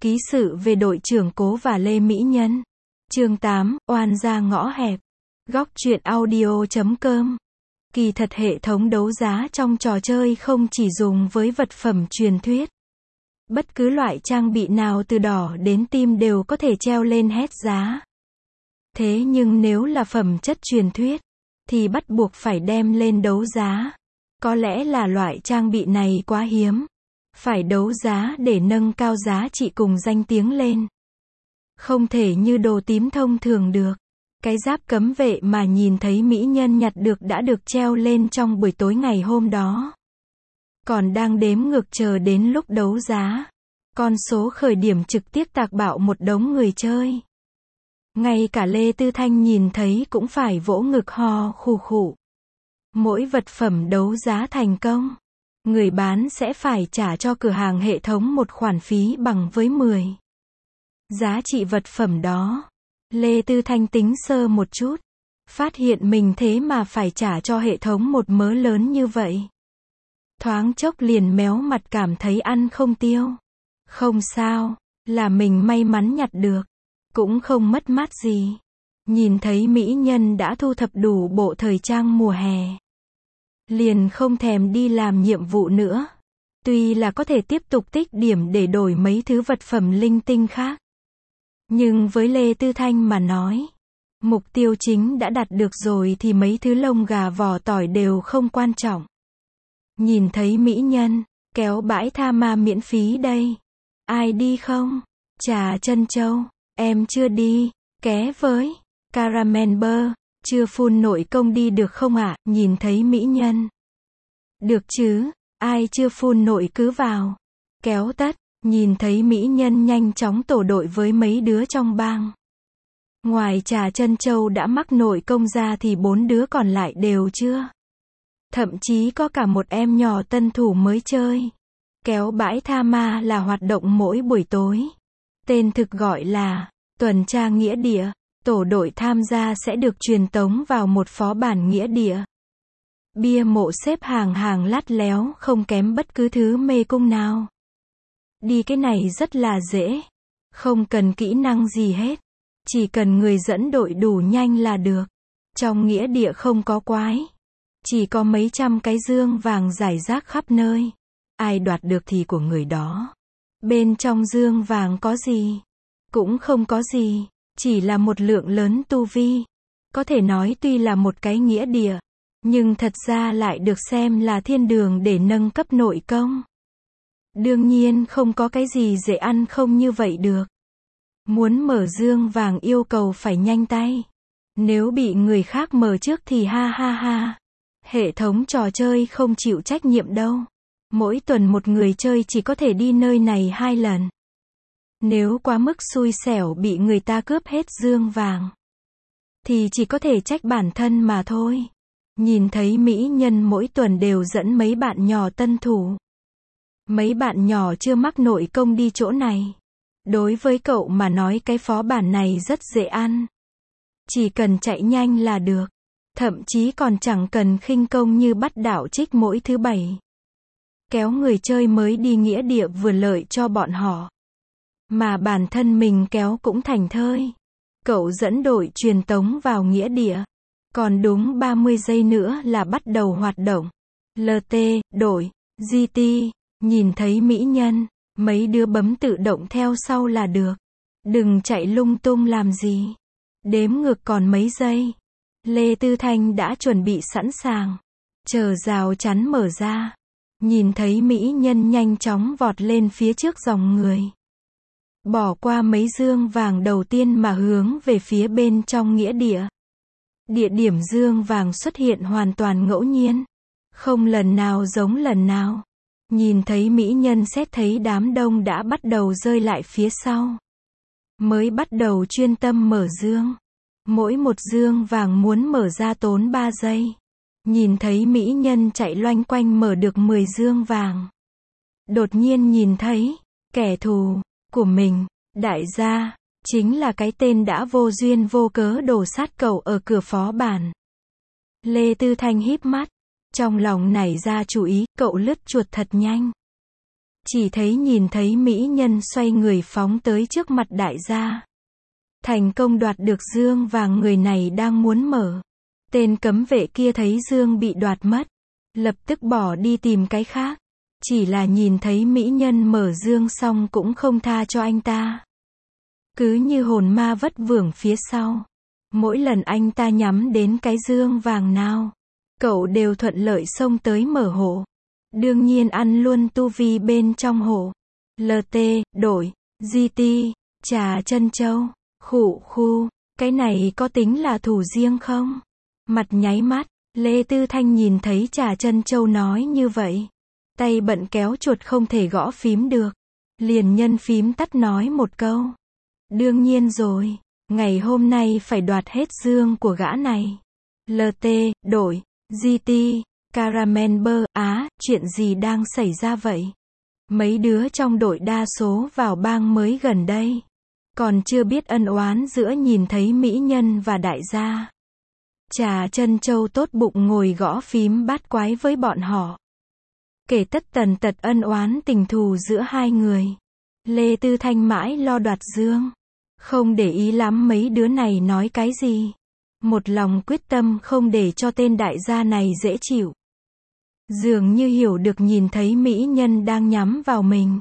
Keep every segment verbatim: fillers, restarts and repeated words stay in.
Ký sự về đội trưởng Cố và Lê Mỹ Nhân. Chương tám, oan gia ngõ hẹp. Góc truyện audio chấm com. Kỳ thật hệ thống đấu giá trong trò chơi không chỉ dùng với vật phẩm truyền thuyết. Bất cứ loại trang bị nào từ đỏ đến tim đều có thể treo lên hét giá. Thế nhưng nếu là phẩm chất truyền thuyết, thì bắt buộc phải đem lên đấu giá. Có lẽ là loại trang bị này quá hiếm. Phải đấu giá để nâng cao giá trị cùng danh tiếng lên. Không thể như đồ tím thông thường được. Cái giáp cấm vệ mà nhìn thấy mỹ nhân nhặt được đã được treo lên trong buổi tối ngày hôm đó. Còn đang đếm ngược chờ đến lúc đấu giá. Con số khởi điểm trực tiếp tạc bạo một đống người chơi. Ngay cả Lê Tư Thanh nhìn thấy cũng phải vỗ ngực ho khù khụ. Mỗi vật phẩm đấu giá thành công, người bán sẽ phải trả cho cửa hàng hệ thống một khoản phí bằng với mười giá trị vật phẩm đó. Lê Tư Thanh tính sơ một chút, phát hiện mình thế mà phải trả cho hệ thống một mớ lớn như vậy. Thoáng chốc liền méo mặt cảm thấy ăn không tiêu. Không sao, là mình may mắn nhặt được, cũng không mất mát gì. Nhìn thấy mỹ nhân đã thu thập đủ bộ thời trang mùa hè, liền không thèm đi làm nhiệm vụ nữa. Tuy là có thể tiếp tục tích điểm để đổi mấy thứ vật phẩm linh tinh khác. Nhưng với Lê Tư Thanh mà nói, mục tiêu chính đã đạt được rồi thì mấy thứ lông gà vỏ tỏi đều không quan trọng. Nhìn thấy mỹ nhân, kéo bãi tha ma miễn phí đây. Ai đi không? Trà Trân Châu, em chưa đi, ké với. Caramel bơ, chưa phun nội công đi được không ạ? À? Nhìn thấy mỹ nhân. Được chứ, ai chưa phun nội cứ vào. Kéo tất, nhìn thấy mỹ nhân nhanh chóng tổ đội với mấy đứa trong bang. Ngoài Trà Trân Châu đã mắc nội công ra thì bốn đứa còn lại đều chưa. Thậm chí có cả một em nhỏ tân thủ mới chơi. Kéo bãi tha ma là hoạt động mỗi buổi tối. Tên thực gọi là tuần tra nghĩa địa. Tổ đội tham gia sẽ được truyền tống vào một phó bản nghĩa địa. Bia mộ xếp hàng hàng lát léo không kém bất cứ thứ mê cung nào. Đi cái này rất là dễ. Không cần kỹ năng gì hết. Chỉ cần người dẫn đội đủ nhanh là được. Trong nghĩa địa không có quái. Chỉ có mấy trăm cái dương vàng rải rác khắp nơi. Ai đoạt được thì của người đó. Bên trong dương vàng có gì? Cũng không có gì. Chỉ là một lượng lớn tu vi. Có thể nói tuy là một cái nghĩa địa, nhưng thật ra lại được xem là thiên đường để nâng cấp nội công. Đương nhiên không có cái gì dễ ăn không như vậy được. Muốn mở dương vàng yêu cầu phải nhanh tay. Nếu bị người khác mở trước thì ha ha ha. Hệ thống trò chơi không chịu trách nhiệm đâu. Mỗi tuần một người chơi chỉ có thể đi nơi này hai lần. Nếu quá mức xui xẻo bị người ta cướp hết dương vàng, thì chỉ có thể trách bản thân mà thôi. Nhìn thấy mỹ nhân mỗi tuần đều dẫn mấy bạn nhỏ tân thủ. Mấy bạn nhỏ chưa mắc nội công đi chỗ này. Đối với cậu mà nói cái phó bản này rất dễ ăn. Chỉ cần chạy nhanh là được. Thậm chí còn chẳng cần khinh công như bắt đạo trích mỗi thứ bảy. Kéo người chơi mới đi nghĩa địa vừa lợi cho bọn họ. Mà bản thân mình kéo cũng thành thơi. Cậu dẫn đội truyền tống vào nghĩa địa. Còn đúng ba mươi giây nữa là bắt đầu hoạt động. lờ tê, đội, giê tê, nhìn thấy mỹ nhân, mấy đứa bấm tự động theo sau là được. Đừng chạy lung tung làm gì. Đếm ngược còn mấy giây. Lê Tư Thanh đã chuẩn bị sẵn sàng. Chờ rào chắn mở ra. Nhìn thấy mỹ nhân nhanh chóng vọt lên phía trước dòng người. Bỏ qua mấy dương vàng đầu tiên mà hướng về phía bên trong nghĩa địa. Địa điểm dương vàng xuất hiện hoàn toàn ngẫu nhiên. Không lần nào giống lần nào. Nhìn thấy mỹ nhân xét thấy đám đông đã bắt đầu rơi lại phía sau. Mới bắt đầu chuyên tâm mở dương. Mỗi một dương vàng muốn mở ra tốn ba giây. Nhìn thấy mỹ nhân chạy loanh quanh mở được mười dương vàng. Đột nhiên nhìn thấy kẻ thù của mình, đại gia, chính là cái tên đã vô duyên vô cớ đổ sát cậu ở cửa phó bản. Lê Tư Thanh híp mắt, trong lòng nảy ra chủ ý, cậu lướt chuột thật nhanh. Chỉ thấy nhìn thấy mỹ nhân xoay người phóng tới trước mặt đại gia. Thành công đoạt được dương vàng, người này đang muốn mở. Tên cấm vệ kia thấy dương bị đoạt mất, lập tức bỏ đi tìm cái khác. Chỉ là nhìn thấy mỹ nhân mở dương xong cũng không tha cho anh ta. Cứ như hồn ma vất vưởng phía sau. Mỗi lần anh ta nhắm đến cái dương vàng nào, cậu đều thuận lợi xông tới mở hộ. Đương nhiên ăn luôn tu vi bên trong hộ. lờ tê, đổi, giê tê, trà chân châu, khụ khu, cái này có tính là thủ riêng không? Mặt nháy mắt, Lê Tư Thanh nhìn thấy trà chân châu nói như vậy. Tay bận kéo chuột không thể gõ phím được. Liền nhân phím tắt nói một câu. Đương nhiên rồi, ngày hôm nay phải đoạt hết dương của gã này. lờ tê, đổi, giê tê, Caramel bơ, á, chuyện gì đang xảy ra vậy? Mấy đứa trong đội đa số vào bang mới gần đây. Còn chưa biết ân oán giữa nhìn thấy mỹ nhân và đại gia. Trà chân châu tốt bụng ngồi gõ phím bát quái với bọn họ. Kể tất tần tật ân oán tình thù giữa hai người. Lê Tư Thanh mãi lo đoạt dương. Không để ý lắm mấy đứa này nói cái gì. Một lòng quyết tâm không để cho tên đại gia này dễ chịu. Dường như hiểu được nhìn thấy mỹ nhân đang nhắm vào mình.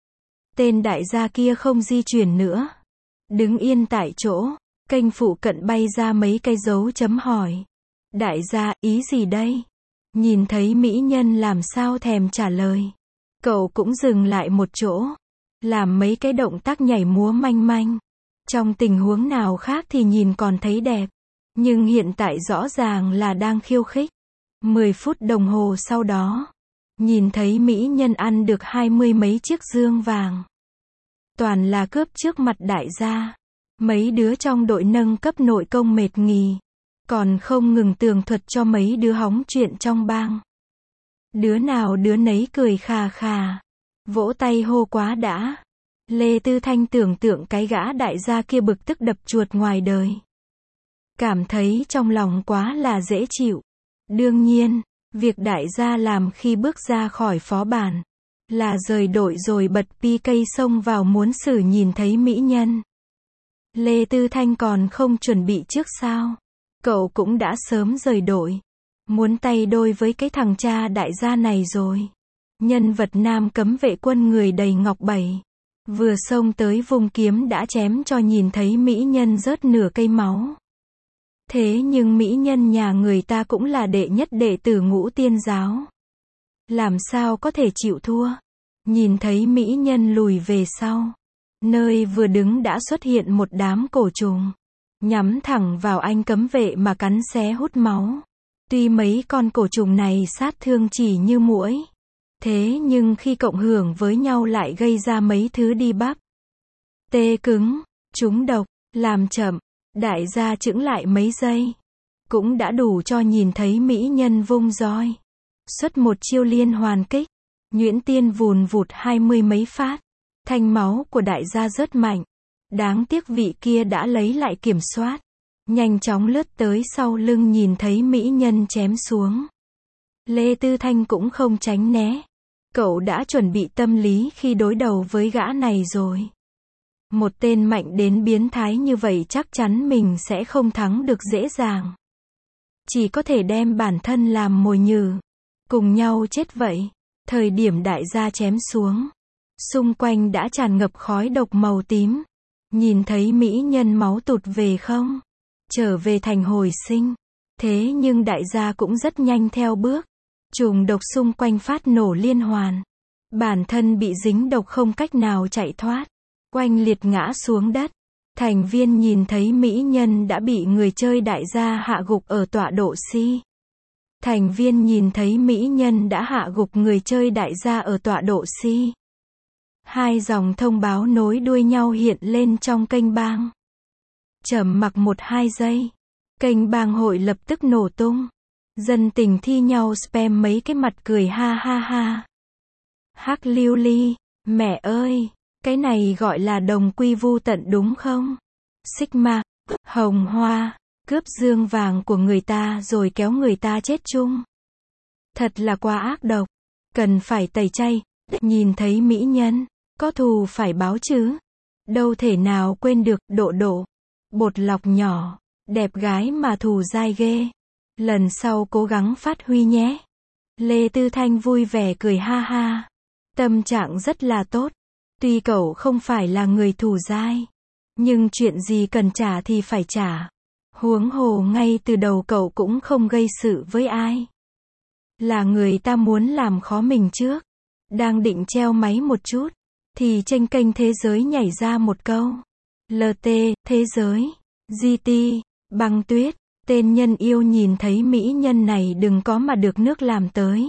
Tên đại gia kia không di chuyển nữa. Đứng yên tại chỗ. Kênh phụ cận bay ra mấy cái dấu chấm hỏi. Đại gia, ý gì đây? Nhìn thấy mỹ nhân làm sao thèm trả lời. Cậu cũng dừng lại một chỗ. Làm mấy cái động tác nhảy múa manh manh. Trong tình huống nào khác thì nhìn còn thấy đẹp. Nhưng hiện tại rõ ràng là đang khiêu khích. Mười phút đồng hồ sau đó. Nhìn thấy mỹ nhân ăn được hai mươi mấy chiếc dương vàng. Toàn là cướp trước mặt đại gia. Mấy đứa trong đội nâng cấp nội công mệt nghì. Còn không ngừng tường thuật cho mấy đứa hóng chuyện trong bang. Đứa nào đứa nấy cười khà khà. Vỗ tay hô quá đã. Lê Tư Thanh tưởng tượng cái gã đại gia kia bực tức đập chuột ngoài đời. Cảm thấy trong lòng quá là dễ chịu. Đương nhiên, việc đại gia làm khi bước ra khỏi phó bản là rời đội rồi bật pi cây xông vào muốn xử nhìn thấy mỹ nhân. Lê Tư Thanh còn không chuẩn bị trước sao? Cậu cũng đã sớm rời đội. Muốn tay đôi với cái thằng cha đại gia này rồi. Nhân vật nam cấm vệ quân người đầy ngọc bảy. Vừa xông tới vùng kiếm đã chém cho nhìn thấy mỹ nhân rớt nửa cây máu. Thế nhưng mỹ nhân nhà người ta cũng là đệ nhất đệ tử Ngũ Tiên giáo. Làm sao có thể chịu thua? Nhìn thấy mỹ nhân lùi về sau. Nơi vừa đứng đã xuất hiện một đám cổ trùng. Nhắm thẳng vào anh cấm vệ mà cắn xé hút máu. Tuy mấy con cổ trùng này sát thương chỉ như muỗi. Thế nhưng khi cộng hưởng với nhau lại gây ra mấy thứ đi bắp. Tê cứng, trúng độc, làm chậm. Đại gia chững lại mấy giây. Cũng đã đủ cho nhìn thấy mỹ nhân vung roi. Xuất một chiêu liên hoàn kích. Nhuyễn tiên vùn vụt hai mươi mấy phát. Thanh máu của đại gia rớt mạnh. Đáng tiếc vị kia đã lấy lại kiểm soát. Nhanh chóng lướt tới sau lưng nhìn thấy mỹ nhân chém xuống. Lê Tư Thanh cũng không tránh né. Cậu đã chuẩn bị tâm lý khi đối đầu với gã này rồi. Một tên mạnh đến biến thái như vậy chắc chắn mình sẽ không thắng được dễ dàng. Chỉ có thể đem bản thân làm mồi nhử. Cùng nhau chết vậy. Thời điểm đại gia chém xuống. Xung quanh đã tràn ngập khói độc màu tím. Nhìn thấy mỹ nhân máu tụt về không? Trở về thành hồi sinh. Thế nhưng đại gia cũng rất nhanh theo bước. Trùng độc xung quanh phát nổ liên hoàn. Bản thân bị dính độc không cách nào chạy thoát. Oanh liệt ngã xuống đất. Thành viên nhìn thấy mỹ nhân đã bị người chơi đại gia hạ gục ở tọa độ C. Thành viên nhìn thấy mỹ nhân đã hạ gục người chơi đại gia ở tọa độ C. Hai dòng thông báo nối đuôi nhau hiện lên trong kênh bang. Trầm mặc một hai giây. Kênh bang hội lập tức nổ tung. Dân tình thi nhau spam mấy cái mặt cười ha ha ha. Hắc lưu ly, mẹ ơi, cái này gọi là đồng quy vu tận đúng không? Sigma, hồng hoa, cướp dương vàng của người ta rồi kéo người ta chết chung. Thật là quá ác độc. Cần phải tẩy chay, Nhìn thấy mỹ nhân, có thù phải báo chứ. Đâu thể nào quên được, Độ Độ. Bột lọc nhỏ, đẹp gái mà thù dai ghê. Lần sau cố gắng phát huy nhé. Lê Tư Thanh vui vẻ cười ha ha. Tâm trạng rất là tốt. Tuy cậu không phải là người thù dai, nhưng chuyện gì cần trả thì phải trả. Huống hồ ngay từ đầu cậu cũng không gây sự với ai. Là người ta muốn làm khó mình trước. Đang định treo máy một chút, thì trên kênh Thế Giới nhảy ra một câu. lờ tê, Thế Giới, giê tê, băng tuyết, tên nhân yêu nhìn thấy mỹ nhân này đừng có mà được nước làm tới.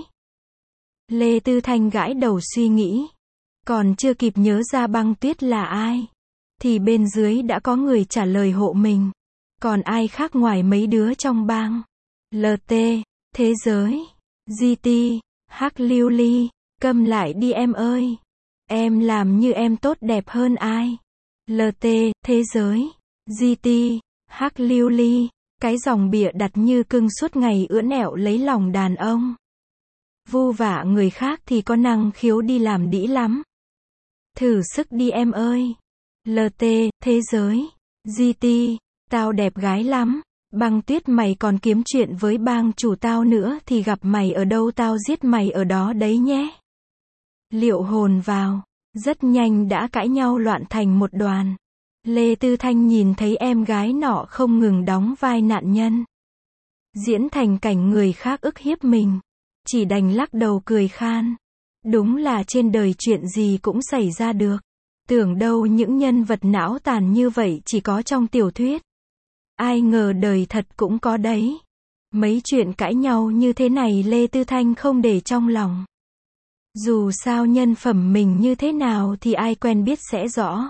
Lê Tư Thanh gãi đầu suy nghĩ. Còn chưa kịp nhớ ra băng tuyết là ai, thì bên dưới đã có người trả lời hộ mình. Còn ai khác ngoài mấy đứa trong bang. lờ tê, Thế Giới, giê tê, Hắc Lưu Ly, câm lại đi em ơi. Em làm như em tốt đẹp hơn ai. lờ tê, Thế Giới, giê tê, Hắc Lưu Ly, cái dòng bịa đặt như cưng suốt ngày ưỡn ẹo lấy lòng đàn ông. Vu vạ người khác thì có năng khiếu đi làm đĩ lắm. Thử sức đi em ơi. lờ tê, Thế Giới, giê tê, tao đẹp gái lắm. Băng tuyết mày còn kiếm chuyện với bang chủ tao nữa thì gặp mày ở đâu tao giết mày ở đó đấy nhé. Liệu hồn vào. Rất nhanh đã cãi nhau loạn thành một đoàn. Lê Tư Thanh nhìn thấy em gái nọ không ngừng đóng vai nạn nhân, diễn thành cảnh người khác ức hiếp mình. Chỉ đành lắc đầu cười khan. Đúng là trên đời chuyện gì cũng xảy ra được. Tưởng đâu những nhân vật não tàn như vậy chỉ có trong tiểu thuyết. Ai ngờ đời thật cũng có đấy. Mấy chuyện cãi nhau như thế này Lê Tư Thanh không để trong lòng. Dù sao nhân phẩm mình như thế nào thì ai quen biết sẽ rõ.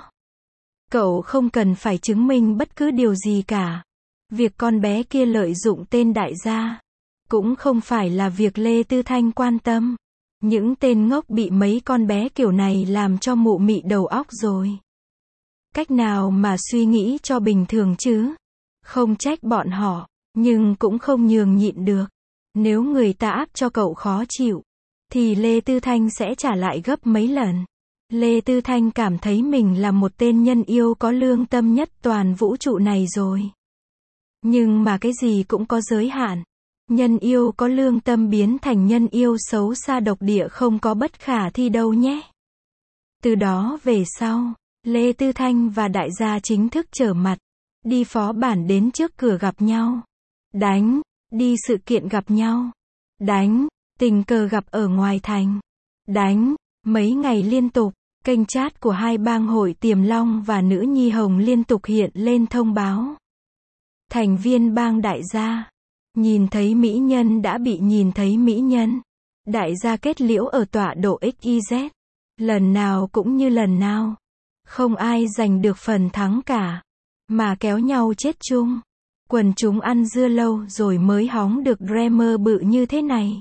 Cậu không cần phải chứng minh bất cứ điều gì cả. Việc con bé kia lợi dụng tên đại gia cũng không phải là việc Lê Tư Thanh quan tâm. Những tên ngốc bị mấy con bé kiểu này làm cho mụ mị đầu óc rồi. Cách nào mà suy nghĩ cho bình thường chứ? Không trách bọn họ, nhưng cũng không nhường nhịn được. Nếu người ta áp cho cậu khó chịu, thì Lê Tư Thanh sẽ trả lại gấp mấy lần. Lê Tư Thanh cảm thấy mình là một tên nhân yêu có lương tâm nhất toàn vũ trụ này rồi. Nhưng mà cái gì cũng có giới hạn. Nhân yêu có lương tâm biến thành nhân yêu xấu xa độc địa không có bất khả thi đâu nhé. Từ đó về sau, Lê Tư Thanh và đại gia chính thức trở mặt. Đi phó bản đến trước cửa gặp nhau. Đánh. Đi sự kiện gặp nhau. Đánh. Tình cờ gặp ở ngoài thành. Đánh. Mấy ngày liên tục, kênh chat của hai bang hội Tiềm Long và Nữ Nhi Hồng liên tục hiện lên thông báo. Thành viên bang đại gia. Nhìn thấy mỹ nhân đã bị nhìn thấy mỹ nhân. Đại gia kết liễu ở tọa độ ích y dét. Lần nào cũng như lần nào. Không ai giành được phần thắng cả. Mà kéo nhau chết chung. Quần chúng ăn dưa lâu rồi mới hóng được dreamer bự như thế này.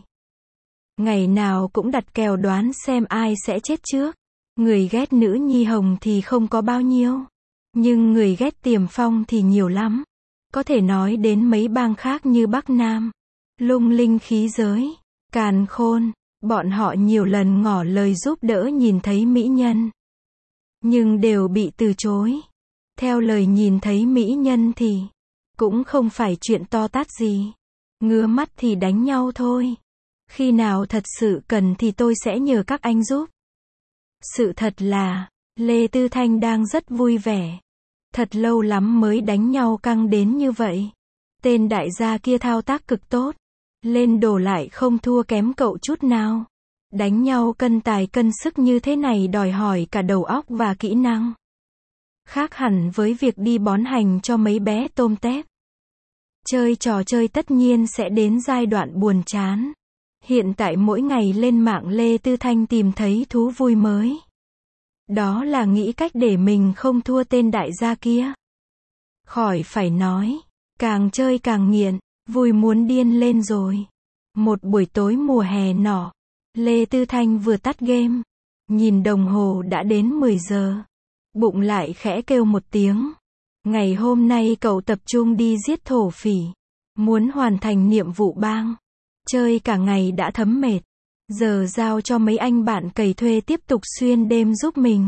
Ngày nào cũng đặt kèo đoán xem ai sẽ chết trước. Người ghét Nữ Nhi Hồng thì không có bao nhiêu. Nhưng người ghét Tiềm Phong thì nhiều lắm. Có thể nói đến mấy bang khác như Bắc Nam, Lung Linh Khí Giới, Càn Khôn. Bọn họ nhiều lần ngỏ lời giúp đỡ nhìn thấy mỹ nhân, nhưng đều bị từ chối. Theo lời nhìn thấy mỹ nhân thì cũng không phải chuyện to tát gì. Ngứa mắt thì đánh nhau thôi. Khi nào thật sự cần thì tôi sẽ nhờ các anh giúp. Sự thật là, Lê Tư Thanh đang rất vui vẻ. Thật lâu lắm mới đánh nhau căng đến như vậy. Tên đại gia kia thao tác cực tốt. Lên đồ lại không thua kém cậu chút nào. Đánh nhau cân tài cân sức như thế này đòi hỏi cả đầu óc và kỹ năng. Khác hẳn với việc đi bón hành cho mấy bé tôm tép. Chơi trò chơi tất nhiên sẽ đến giai đoạn buồn chán. Hiện tại mỗi ngày lên mạng Lê Tư Thanh tìm thấy thú vui mới. Đó là nghĩ cách để mình không thua tên đại gia kia. Khỏi phải nói, càng chơi càng nghiện, vui muốn điên lên rồi. Một buổi tối mùa hè nọ, Lê Tư Thanh vừa tắt game, nhìn đồng hồ đã đến mười giờ. Bụng lại khẽ kêu một tiếng. Ngày hôm nay cậu tập trung đi giết thổ phỉ, muốn hoàn thành nhiệm vụ bang. Chơi cả ngày đã thấm mệt. Giờ giao cho mấy anh bạn cày thuê tiếp tục xuyên đêm giúp mình.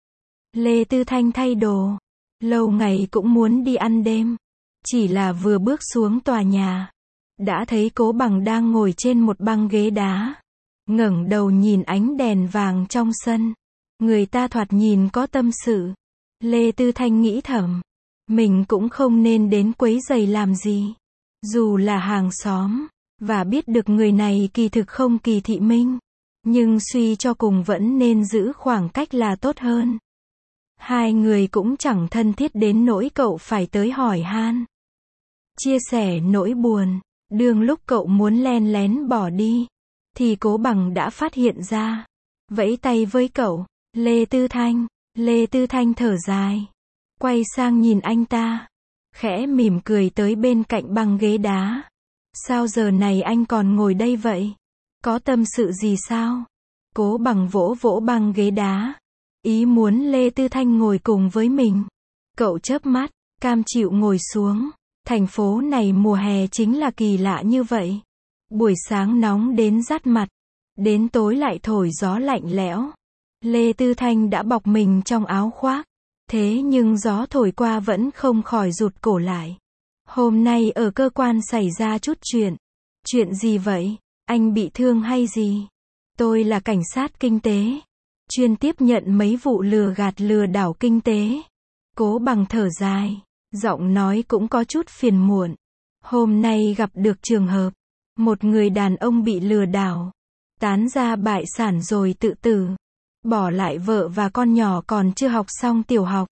Lê Tư Thanh thay đồ. Lâu ngày cũng muốn đi ăn đêm. Chỉ là vừa bước xuống tòa nhà, đã thấy Cố Bằng đang ngồi trên một băng ghế đá. Ngẩng đầu nhìn ánh đèn vàng trong sân. Người ta thoạt nhìn có tâm sự. Lê Tư Thanh nghĩ thầm, mình cũng không nên đến quấy rầy làm gì. Dù là hàng xóm, và biết được người này kỳ thực không kỳ thị mình, nhưng suy cho cùng vẫn nên giữ khoảng cách là tốt hơn. Hai người cũng chẳng thân thiết đến nỗi cậu phải tới hỏi han, chia sẻ nỗi buồn. Đương lúc cậu muốn len lén bỏ đi, thì Cố Bằng đã phát hiện ra, vẫy tay với cậu. Lê Tư Thanh. Lê Tư Thanh thở dài, quay sang nhìn anh ta, khẽ mỉm cười tới bên cạnh băng ghế đá. Sao giờ này anh còn ngồi đây vậy? Có tâm sự gì sao? Cố Bằng vỗ vỗ băng ghế đá, ý muốn Lê Tư Thanh ngồi cùng với mình. Cậu chớp mắt, cam chịu ngồi xuống. Thành phố này mùa hè chính là kỳ lạ như vậy. Buổi sáng nóng đến rát mặt, đến tối lại thổi gió lạnh lẽo. Lê Tư Thanh đã bọc mình trong áo khoác, thế nhưng gió thổi qua vẫn không khỏi rụt cổ lại. Hôm nay ở cơ quan xảy ra chút chuyện. Chuyện gì vậy? Anh bị thương hay gì? Tôi là cảnh sát kinh tế, chuyên tiếp nhận mấy vụ lừa gạt lừa đảo kinh tế. Cố Bằng thở dài, giọng nói cũng có chút phiền muộn. Hôm nay gặp được trường hợp, một người đàn ông bị lừa đảo, tán ra bại sản rồi tự tử, bỏ lại vợ và con nhỏ còn chưa học xong tiểu học.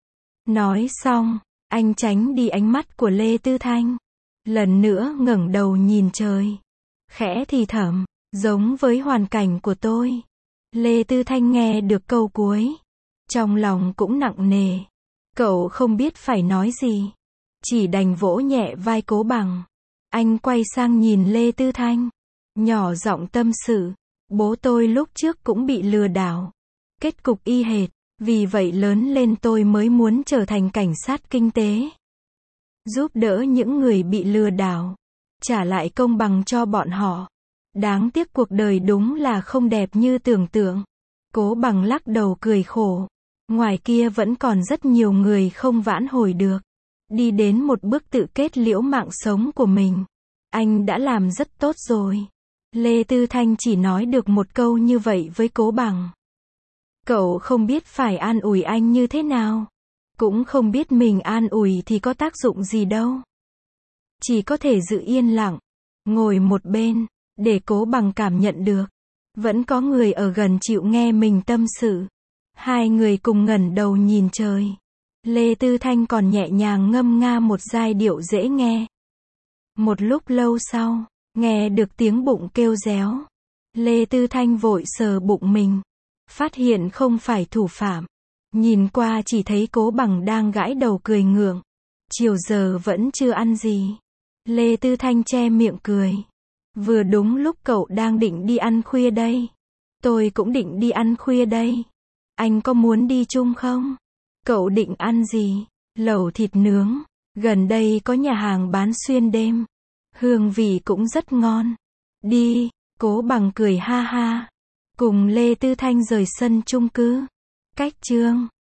Nói xong, anh tránh đi ánh mắt của Lê Tư Thanh, lần nữa ngẩng đầu nhìn trời, khẽ thì thầm, giống với hoàn cảnh của tôi. Lê Tư Thanh nghe được câu cuối, trong lòng cũng nặng nề. Cậu không biết phải nói gì, chỉ đành vỗ nhẹ vai Cố Bằng. Anh quay sang nhìn Lê Tư Thanh, nhỏ giọng tâm sự, bố tôi lúc trước cũng bị lừa đảo, kết cục y hệt, vì vậy lớn lên tôi mới muốn trở thành cảnh sát kinh tế, giúp đỡ những người bị lừa đảo, trả lại công bằng cho bọn họ. Đáng tiếc cuộc đời đúng là không đẹp như tưởng tượng. Cố Bằng lắc đầu cười khổ, ngoài kia vẫn còn rất nhiều người không vãn hồi được, đi đến một bước tự kết liễu mạng sống của mình. Anh đã làm rất tốt rồi. Lê Tư Thanh chỉ nói được một câu như vậy với Cố Bằng. Cậu không biết phải an ủi anh như thế nào, cũng không biết mình an ủi thì có tác dụng gì đâu. Chỉ có thể giữ yên lặng, ngồi một bên, để Cố Bằng cảm nhận được, vẫn có người ở gần chịu nghe mình tâm sự. Hai người cùng ngẩng đầu nhìn trời. Lê Tư Thanh còn nhẹ nhàng ngâm nga một giai điệu dễ nghe. Một lúc lâu sau, nghe được tiếng bụng kêu réo. Lê Tư Thanh vội sờ bụng mình, phát hiện không phải thủ phạm. Nhìn qua chỉ thấy Cố Bằng đang gãi đầu cười ngượng. Chiều giờ vẫn chưa ăn gì. Lê Tư Thanh che miệng cười. Vừa đúng lúc cậu đang định đi ăn khuya đây. Tôi cũng định đi ăn khuya đây. Anh có muốn đi chung không? Cậu định ăn gì? Lẩu thịt nướng. Gần đây có nhà hàng bán xuyên đêm. Hương vị cũng rất ngon. Đi. Cố Bằng cười ha ha, cùng Lê Tư Thanh rời sân chung cư. Cách chương